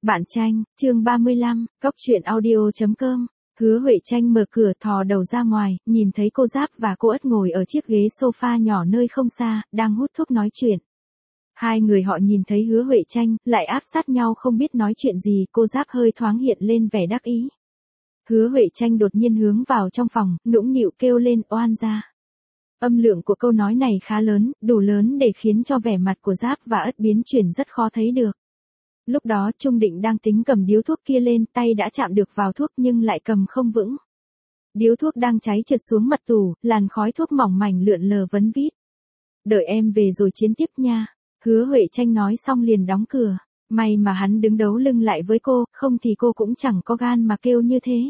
Bạn tranh, chương 35, Cóc truyện audio.com. Hứa Huệ Tranh mở cửa thò đầu ra ngoài, nhìn thấy cô Giáp và cô Ất ngồi ở chiếc ghế sofa nhỏ nơi không xa, đang hút thuốc nói chuyện. Hai người họ nhìn thấy Hứa Huệ Tranh, lại áp sát nhau không biết nói chuyện gì, cô Giáp hơi thoáng hiện lên vẻ đắc ý. Hứa Huệ Tranh đột nhiên hướng vào trong phòng, nũng nịu kêu lên oan gia. Âm lượng của câu nói này khá lớn, đủ lớn để khiến cho vẻ mặt của Giáp và Ất biến chuyển rất khó thấy được. Lúc đó Trung Định đang tính cầm điếu thuốc kia lên, tay đã chạm được vào thuốc nhưng lại cầm không vững. Điếu thuốc đang cháy trượt xuống mặt tủ, làn khói thuốc mỏng mảnh lượn lờ vấn vít. Đợi em về rồi chiến tiếp nha. Hứa Huệ Tranh nói xong liền đóng cửa. May mà hắn đứng đấu lưng lại với cô, không thì cô cũng chẳng có gan mà kêu như thế.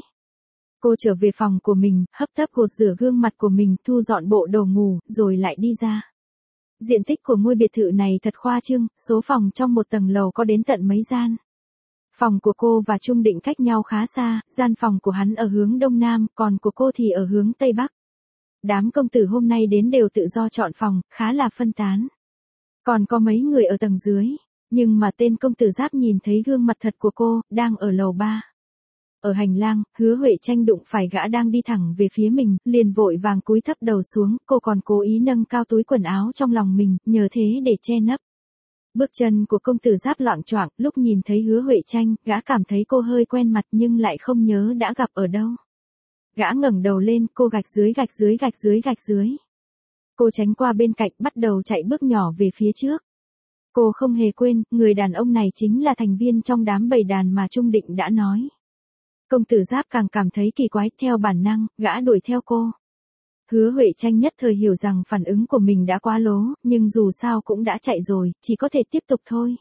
Cô trở về phòng của mình, hấp tấp gột rửa gương mặt của mình, thu dọn bộ đồ ngủ, rồi lại đi ra. Diện tích của ngôi biệt thự này thật khoa trương, số phòng trong một tầng lầu có đến tận mấy gian. Phòng của cô và Trung Định cách nhau khá xa, gian phòng của hắn ở hướng đông nam, còn của cô thì ở hướng tây bắc. Đám công tử hôm nay đến đều tự do chọn phòng, khá là phân tán. Còn có mấy người ở tầng dưới, nhưng mà tên công tử Giáp nhìn thấy gương mặt thật của cô, đang ở lầu 3. Ở hành lang, Hứa Huệ Tranh đụng phải gã đang đi thẳng về phía mình, liền vội vàng cúi thấp đầu xuống, cô còn cố ý nâng cao túi quần áo trong lòng mình, nhờ thế để che nấp. Bước chân của công tử Giáp loạng choạng, lúc nhìn thấy Hứa Huệ Tranh, gã cảm thấy cô hơi quen mặt nhưng lại không nhớ đã gặp ở đâu. Gã ngẩng đầu lên, cô gạch dưới gạch dưới gạch dưới gạch dưới. Cô tránh qua bên cạnh, bắt đầu chạy bước nhỏ về phía trước. Cô không hề quên, người đàn ông này chính là thành viên trong đám bầy đàn mà Trung Định đã nói. Công tử Giáp càng cảm thấy kỳ quái, theo bản năng, gã đuổi theo cô. Hứa Huệ Tranh nhất thời hiểu rằng phản ứng của mình đã quá lố, nhưng dù sao cũng đã chạy rồi, chỉ có thể tiếp tục thôi.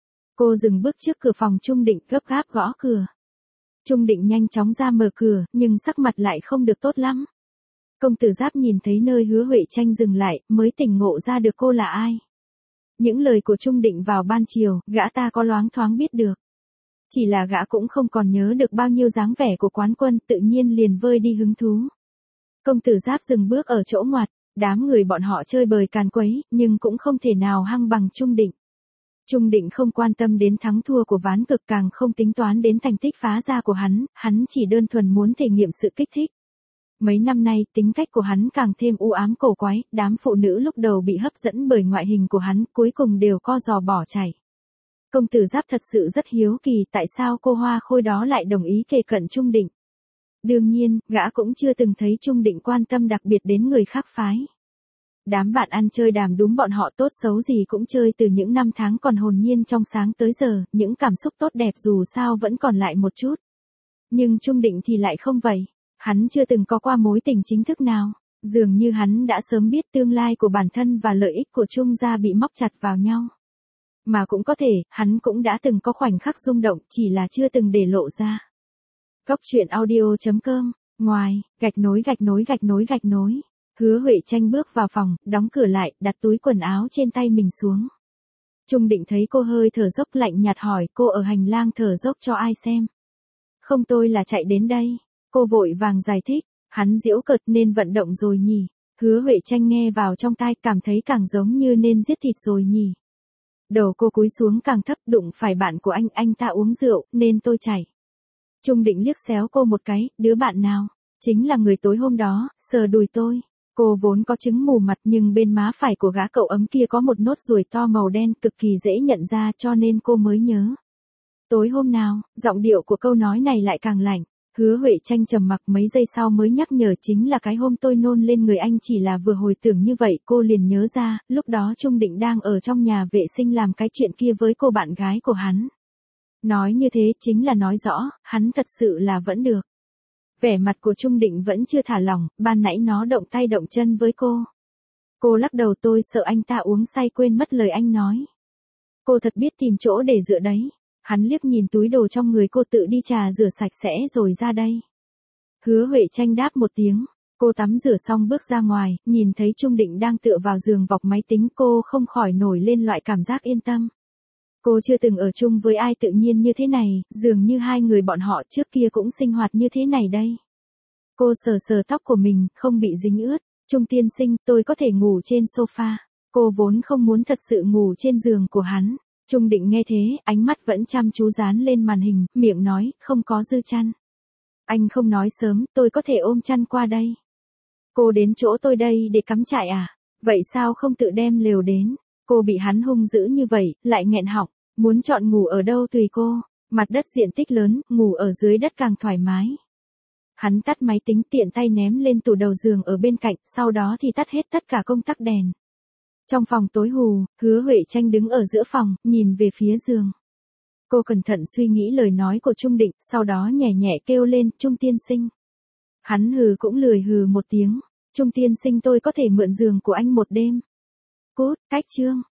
Cô dừng bước trước cửa phòng Trung Định, gấp gáp gõ cửa. Trung Định nhanh chóng ra mở cửa, nhưng sắc mặt lại không được tốt lắm. Công tử Giáp nhìn thấy nơi Hứa Huệ Tranh dừng lại, mới tỉnh ngộ ra được cô là ai. Những lời của Trung Định vào ban chiều, gã ta có loáng thoáng biết được. Chỉ là gã cũng không còn nhớ được bao nhiêu dáng vẻ của quán quân, tự nhiên liền vơi đi hứng thú. Công tử Giáp dừng bước ở chỗ ngoặt, đám người bọn họ chơi bời càn quấy, nhưng cũng không thể nào hăng bằng Trung Định. Trung Định không quan tâm đến thắng thua của ván cực, càng không tính toán đến thành tích phá ra của hắn chỉ đơn thuần muốn thể nghiệm sự kích thích. Mấy năm nay, tính cách của hắn càng thêm u ám cổ quái, đám phụ nữ lúc đầu bị hấp dẫn bởi ngoại hình của hắn, cuối cùng đều co giò bỏ chạy. Công tử Giáp thật sự rất hiếu kỳ tại sao cô Hoa Khôi đó lại đồng ý kề cận Trung Định. Đương nhiên, gã cũng chưa từng thấy Trung Định quan tâm đặc biệt đến người khác phái. Đám bạn ăn chơi đàm đúm bọn họ tốt xấu gì cũng chơi từ những năm tháng còn hồn nhiên trong sáng tới giờ, những cảm xúc tốt đẹp dù sao vẫn còn lại một chút. Nhưng Trung Định thì lại không vậy. Hắn chưa từng có qua mối tình chính thức nào. Dường như hắn đã sớm biết tương lai của bản thân và lợi ích của Trung gia bị móc chặt vào nhau. Mà cũng có thể, hắn cũng đã từng có khoảnh khắc rung động, chỉ là chưa từng để lộ ra. Cóc truyện audio.com. Ngoài, gạch nối gạch nối gạch nối gạch nối. Hứa Huệ Tranh bước vào phòng, đóng cửa lại, đặt túi quần áo trên tay mình xuống. Trung Định thấy cô hơi thở dốc, lạnh nhạt hỏi, cô ở hành lang thở dốc cho ai xem? Không, tôi là chạy đến đây. Cô vội vàng giải thích, hắn giễu cợt, nên vận động rồi nhỉ. Hứa Huệ Tranh nghe vào trong tai, cảm thấy càng giống như nên giết thịt rồi nhỉ. Đầu cô cúi xuống càng thấp, đụng phải bạn của anh ta uống rượu, nên tôi chạy. Trung Định liếc xéo cô một cái, đứa bạn nào? Chính là người tối hôm đó, sờ đùi tôi. Cô vốn có chứng mù mặt nhưng bên má phải của gã cậu ấm kia có một nốt ruồi to màu đen, cực kỳ dễ nhận ra, cho nên cô mới nhớ. Tối hôm nào, giọng điệu của câu nói này lại càng lạnh. Hứa Huệ Tranh trầm mặc mấy giây sau mới nhắc nhở, chính là cái hôm tôi nôn lên người anh. Chỉ là vừa hồi tưởng như vậy cô liền nhớ ra, lúc đó Trung Định đang ở trong nhà vệ sinh làm cái chuyện kia với cô bạn gái của hắn. Nói như thế chính là nói rõ, hắn thật sự là vẫn được. Vẻ mặt của Trung Định vẫn chưa thả lỏng, ban nãy nó động tay động chân với cô. Cô lắc đầu, tôi sợ anh ta uống say quên mất lời anh nói. Cô thật biết tìm chỗ để dựa đấy. Hắn liếc nhìn túi đồ trong người cô, tự đi trà rửa sạch sẽ rồi ra đây. Hứa Huệ Tranh đáp một tiếng. Cô tắm rửa xong bước ra ngoài, nhìn thấy Trung Định đang tựa vào giường vọc máy tính, cô không khỏi nổi lên loại cảm giác yên tâm. Cô chưa từng ở chung với ai tự nhiên như thế này, dường như hai người bọn họ trước kia cũng sinh hoạt như thế này đây. Cô sờ sờ tóc của mình, không bị dính ướt. Trung tiên sinh, tôi có thể ngủ trên sofa. Cô vốn không muốn thật sự ngủ trên giường của hắn. Trung Định nghe thế, ánh mắt vẫn chăm chú dán lên màn hình, miệng nói, không có dư chăn. Anh không nói sớm, tôi có thể ôm chăn qua đây. Cô đến chỗ tôi đây để cắm trại à? Vậy sao không tự đem lều đến? Cô bị hắn hung dữ như vậy, lại nghẹn họng, muốn chọn ngủ ở đâu tùy cô. Mặt đất diện tích lớn, ngủ ở dưới đất càng thoải mái. Hắn tắt máy tính tiện tay ném lên tủ đầu giường ở bên cạnh, sau đó thì tắt hết tất cả công tắc đèn. Trong phòng tối hù, Hứa Huệ Tranh đứng ở giữa phòng, nhìn về phía giường. Cô cẩn thận suy nghĩ lời nói của Trung Định, sau đó nhẹ nhẹ kêu lên, Trung tiên sinh. Hắn hừ cũng lười hừ một tiếng, Trung tiên sinh tôi có thể mượn giường của anh một đêm. Cút, cách chương.